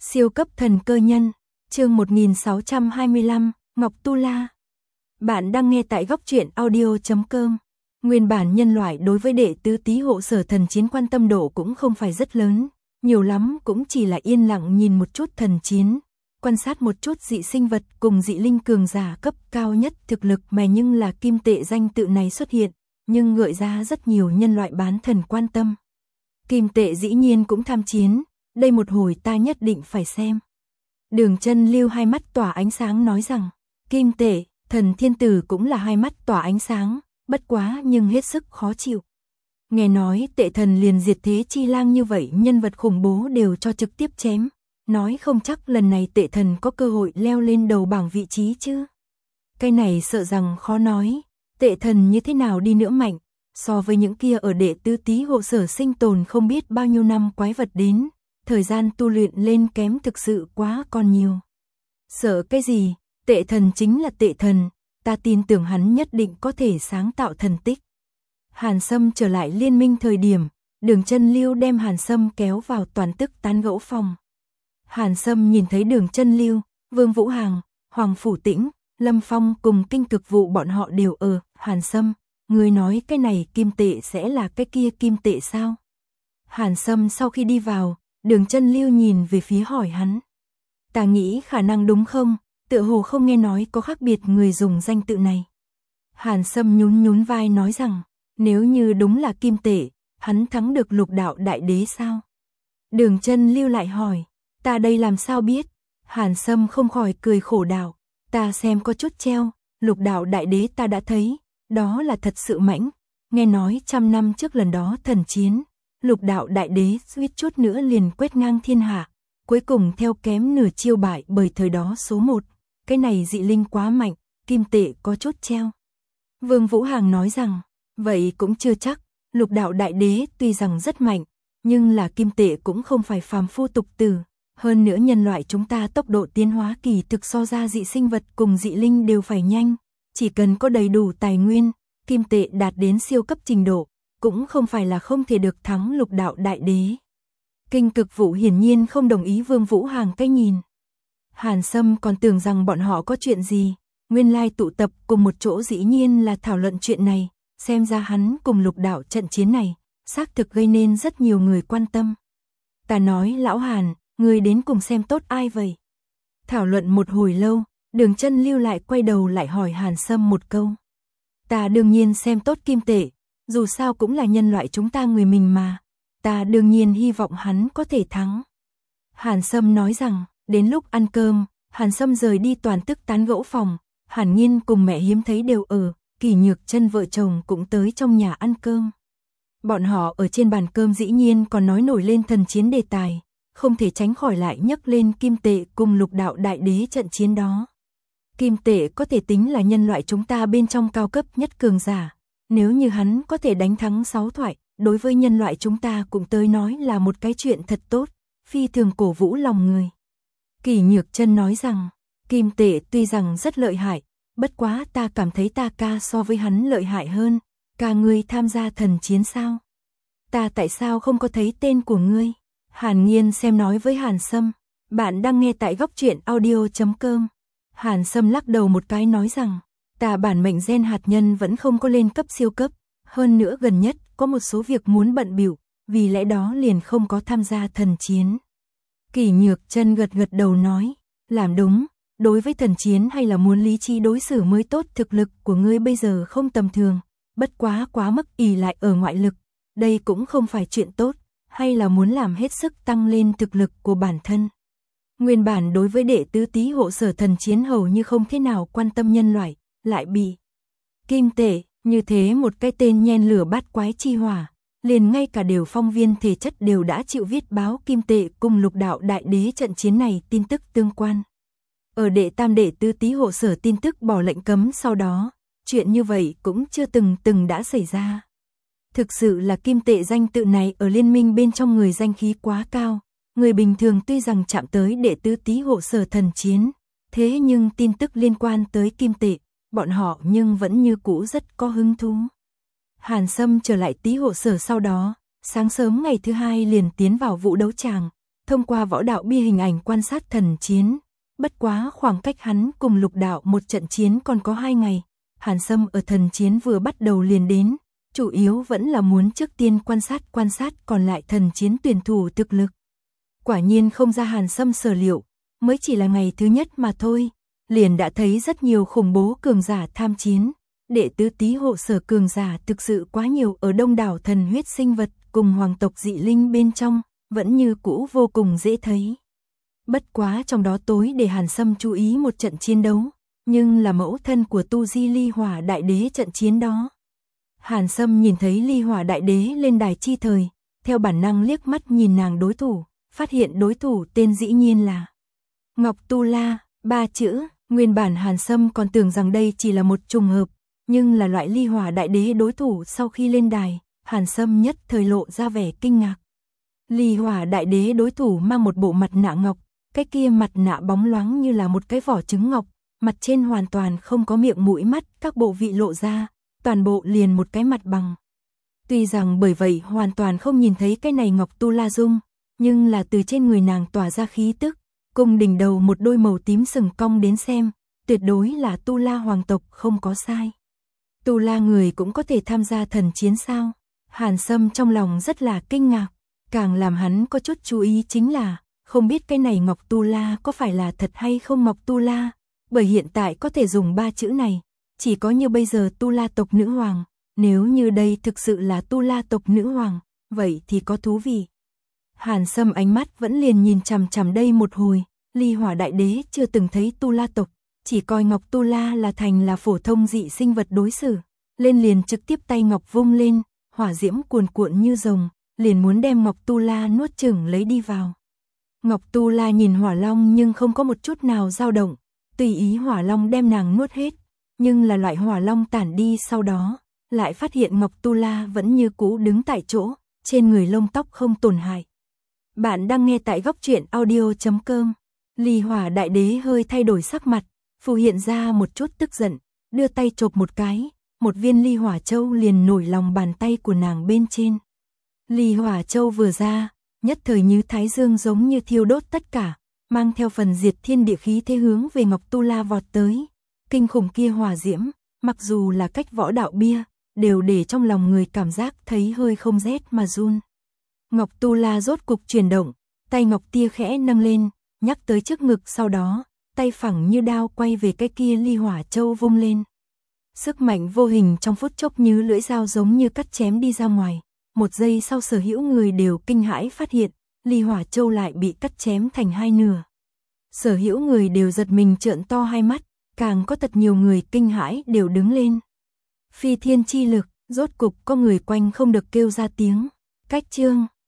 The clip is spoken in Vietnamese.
Siêu cấp thần cơ nhân, chương 1625, Ngọc Tu La. Bạn đang nghe tại góc truyện audio.com. Nguyên bản nhân loại đối với đệ tứ tý hộ sở thần chiến quan tâm độ cũng không phải rất lớn, nhiều lắm cũng chỉ là yên lặng nhìn một chút thần chiến, quan sát một chút dị sinh vật cùng dị linh cường giả cấp cao nhất thực lực mà nhưng là kim tệ danh tự này xuất hiện, nhưng gợi ra rất nhiều nhân loại bán thần quan tâm. Kim tệ dĩ nhiên cũng tham chiến, đây một hồi ta nhất định phải xem. Đường Chân Lưu hai mắt tỏa ánh sáng nói rằng, kim tệ, thần thiên tử cũng là hai mắt tỏa ánh sáng, bất quá nhưng hết sức khó chịu. Nghe nói tệ thần liền diệt thế chi lang như vậy nhân vật khủng bố đều cho trực tiếp chém, nói không chắc lần này tệ thần có cơ hội leo lên đầu bảng vị trí chứ. Cái này sợ rằng khó nói, tệ thần như thế nào đi nữa mạnh, so với những kia ở đệ tứ tý hộ sở sinh tồn không biết bao nhiêu năm quái vật đến, thời gian tu luyện lên kém thực sự quá còn nhiều. Sợ cái gì, tệ thần chính là tệ thần, ta tin tưởng hắn nhất định có thể sáng tạo thần tích. Hàn Sâm trở lại liên minh thời điểm, Đường Chân Lưu đem Hàn Sâm kéo vào toàn tức tán gẫu phòng. Hàn Sâm nhìn thấy Đường Chân Lưu, Vương Vũ Hàng, Hoàng Phủ Tĩnh, Lâm Phong cùng kinh cực vụ bọn họ đều ở. Hàn Sâm, người nói cái này kim tệ sẽ là cái kia kim tệ sao? Hàn Sâm sau khi đi vào, Đường Chân Lưu nhìn về phía hỏi hắn. Ta nghĩ khả năng đúng không, tựa hồ không nghe nói có khác biệt người dùng danh tự này. Hàn Sâm nhún nhún vai nói rằng, nếu như đúng là kim tệ, hắn thắng được Lục Đạo Đại Đế sao? Đường Chân Lưu lại hỏi, ta đây làm sao biết? Hàn Sâm không khỏi cười khổ đạo, ta xem có chút treo, Lục Đạo Đại Đế ta đã thấy, đó là thật sự mãnh, nghe nói 100 năm trước lần đó thần chiến, Lục Đạo Đại Đế suýt chút nữa liền quét ngang thiên hạ, cuối cùng theo kém nửa chiêu bại bởi thời đó số 1, cái này dị linh quá mạnh, kim tệ có chút treo. Vương Vũ Hàng nói rằng, vậy cũng chưa chắc, Lục Đạo Đại Đế tuy rằng rất mạnh, nhưng là kim tệ cũng không phải phàm phu tục tử, hơn nữa nhân loại chúng ta tốc độ tiến hóa kỳ thực so ra dị sinh vật cùng dị linh đều phải nhanh, chỉ cần có đầy đủ tài nguyên, kim tệ đạt đến siêu cấp trình độ, cũng không phải là không thể được thắng Lục Đạo Đại Đế. Kinh cực vụ hiển nhiên không đồng ý Vương Vũ Hàng cái nhìn. Hàn Sâm còn tưởng rằng bọn họ có chuyện gì, nguyên lai tụ tập cùng một chỗ dĩ nhiên là thảo luận chuyện này, xem ra hắn cùng Lục Đạo trận chiến này, xác thực gây nên rất nhiều người quan tâm. Ta nói lão Hàn, người đến cùng xem tốt ai vậy? Thảo luận một hồi lâu, Đường Chân Lưu lại quay đầu lại hỏi Hàn Sâm một câu. Ta đương nhiên xem tốt kim tệ, dù sao cũng là nhân loại chúng ta người mình mà, ta đương nhiên hy vọng hắn có thể thắng. Hàn Sâm nói rằng, đến lúc ăn cơm, Hàn Sâm rời đi toàn tức tán gẫu phòng, Hàn Nhiên cùng mẹ hiếm thấy đều ở, Kỳ Nhược Chân vợ chồng cũng tới trong nhà ăn cơm. Bọn họ ở trên bàn cơm dĩ nhiên còn nói nổi lên thần chiến đề tài, không thể tránh khỏi lại nhắc lên kim tệ cùng Lục Đạo Đại Đế trận chiến đó. Kim tệ có thể tính là nhân loại chúng ta bên trong cao cấp nhất cường giả, nếu như hắn có thể đánh thắng 6 thoại, đối với nhân loại chúng ta cũng tới nói là một cái chuyện thật tốt, phi thường cổ vũ lòng người. Kỳ Nhược Chân nói rằng, kim tệ tuy rằng rất lợi hại, bất quá ta cảm thấy ta ca so với hắn lợi hại hơn, ca ngươi tham gia thần chiến sao? Ta tại sao không có thấy tên của ngươi? Hàn Nhiên xem nói với Hàn Sâm, bạn đang nghe tại góc truyện audio.com. Hàn Sâm lắc đầu một cái nói rằng, ta bản mệnh gen hạt nhân vẫn không có lên cấp siêu cấp, hơn nữa gần nhất có một số việc muốn bận bịu, vì lẽ đó liền không có tham gia thần chiến. Kỳ Nhược Chân gật gật đầu nói, làm đúng, đối với thần chiến hay là muốn lý trí đối xử mới tốt, thực lực của ngươi bây giờ không tầm thường, bất quá quá mức ỷ lại ở ngoại lực, đây cũng không phải chuyện tốt, hay là muốn làm hết sức tăng lên thực lực của bản thân. Nguyên bản đối với đệ tứ tý hộ sở thần chiến hầu như không thế nào quan tâm nhân loại, lại bị kim tệ, như thế một cái tên nhen lửa bát quái chi hỏa, liền ngay cả đều phong viên thể chất đều đã chịu viết báo kim tệ cùng Lục Đạo Đại Đế trận chiến này tin tức tương quan. Ở đệ tam đệ tứ tý hộ sở tin tức bỏ lệnh cấm sau đó, chuyện như vậy cũng chưa từng đã xảy ra. Thực sự là kim tệ danh tự này ở liên minh bên trong người danh khí quá cao, người bình thường tuy rằng chạm tới đệ tứ tý hộ sở thần chiến, thế nhưng tin tức liên quan tới kim tệ, bọn họ nhưng vẫn như cũ rất có hứng thú. Hàn Sâm trở lại tý hộ sở sau đó, sáng sớm ngày thứ hai liền tiến vào vũ đấu tràng, thông qua võ đạo bia hình ảnh quan sát thần chiến. Bất quá khoảng cách hắn cùng Lục đạo một trận chiến còn có 2 ngày. Hàn Sâm ở thần chiến vừa bắt đầu liền đến, chủ yếu vẫn là muốn trước tiên quan sát còn lại thần chiến tuyển thủ thực lực. Quả nhiên không ra Hàn Sâm sở liệu, mới chỉ là ngày thứ nhất mà thôi, liền đã thấy rất nhiều khủng bố cường giả tham chiến. Đệ tứ tý hộ sở cường giả thực sự quá nhiều ở đông đảo thần huyết sinh vật cùng hoàng tộc dị linh bên trong, vẫn như cũ vô cùng dễ thấy. Bất quá trong đó tối để Hàn Sâm chú ý một trận chiến đấu, nhưng là mẫu thân của Tu Di Ly Hỏa Đại Đế trận chiến đó. Hàn Sâm nhìn thấy Ly Hỏa Đại Đế lên đài chi thời, theo bản năng liếc mắt nhìn nàng đối thủ, phát hiện đối thủ tên dĩ nhiên là Ngọc Tu La, 3 chữ, nguyên bản Hàn Sâm còn tưởng rằng đây chỉ là một trùng hợp, nhưng là loại Ly Hỏa Đại Đế đối thủ sau khi lên đài, Hàn Sâm nhất thời lộ ra vẻ kinh ngạc. Ly Hỏa Đại Đế đối thủ mang một bộ mặt nạ ngọc, cái kia mặt nạ bóng loáng như là một cái vỏ trứng ngọc, mặt trên hoàn toàn không có miệng mũi mắt, các bộ vị lộ ra, toàn bộ liền một cái mặt bằng. Tuy rằng bởi vậy hoàn toàn không nhìn thấy cái này Ngọc Tu La dung, nhưng là từ trên người nàng tỏa ra khí tức, cùng đỉnh đầu một đôi màu tím sừng cong đến xem, tuyệt đối là Tu La hoàng tộc không có sai. Tu La người cũng có thể tham gia thần chiến sao? Hàn Sâm trong lòng rất là kinh ngạc, càng làm hắn có chút chú ý chính là, không biết cái này Ngọc Tu La có phải là thật hay không Ngọc Tu La, bởi hiện tại có thể dùng 3 chữ này, chỉ có như bây giờ Tu La tộc nữ hoàng, nếu như đây thực sự là Tu La tộc nữ hoàng, vậy thì có thú vị. Hàn Sâm ánh mắt vẫn liền nhìn chằm chằm đây một hồi, Ly Hỏa Đại Đế chưa từng thấy Tu La tộc, chỉ coi Ngọc Tu La là thành là phổ thông dị sinh vật đối xử, lên liền trực tiếp tay ngọc vung lên, hỏa diễm cuồn cuộn như rồng, liền muốn đem Ngọc Tu La nuốt chửng lấy đi vào. Ngọc Tu La nhìn Hỏa Long nhưng không có một chút nào dao động, tùy ý Hỏa Long đem nàng nuốt hết, nhưng là loại Hỏa Long tản đi sau đó, lại phát hiện Ngọc Tu La vẫn như cũ đứng tại chỗ, trên người lông tóc không tổn hại. Bạn đang nghe tại góc truyện audio.com. Ly Hỏa Đại Đế hơi thay đổi sắc mặt, phù hiện ra một chút tức giận, đưa tay chộp một cái, một viên Ly Hỏa Châu liền nổi lòng bàn tay của nàng bên trên. Ly Hỏa Châu vừa ra, nhất thời như thái dương giống như thiêu đốt tất cả, mang theo phần diệt thiên địa khí thế hướng về Ngọc Tu La vọt tới. Kinh khủng kia hỏa diễm, mặc dù là cách võ đạo bia, đều để trong lòng người cảm giác thấy hơi không rét mà run. Ngọc Tu La rốt cục chuyển động, tay ngọc tia khẽ nâng lên, nhắc tới trước ngực, sau đó, tay phẳng như đao quay về cái kia Ly Hỏa Châu vung lên. Sức mạnh vô hình trong phút chốc như lưỡi dao giống như cắt chém đi ra ngoài. Một giây sau sở hữu người đều kinh hãi phát hiện, Ly Hỏa Châu lại bị cắt chém thành 2 nửa. Sở hữu người đều giật mình trợn to hai mắt, càng có thật nhiều người kinh hãi đều đứng lên. Phi thiên chi lực, rốt cục có người quanh không được kêu ra tiếng. Cách chương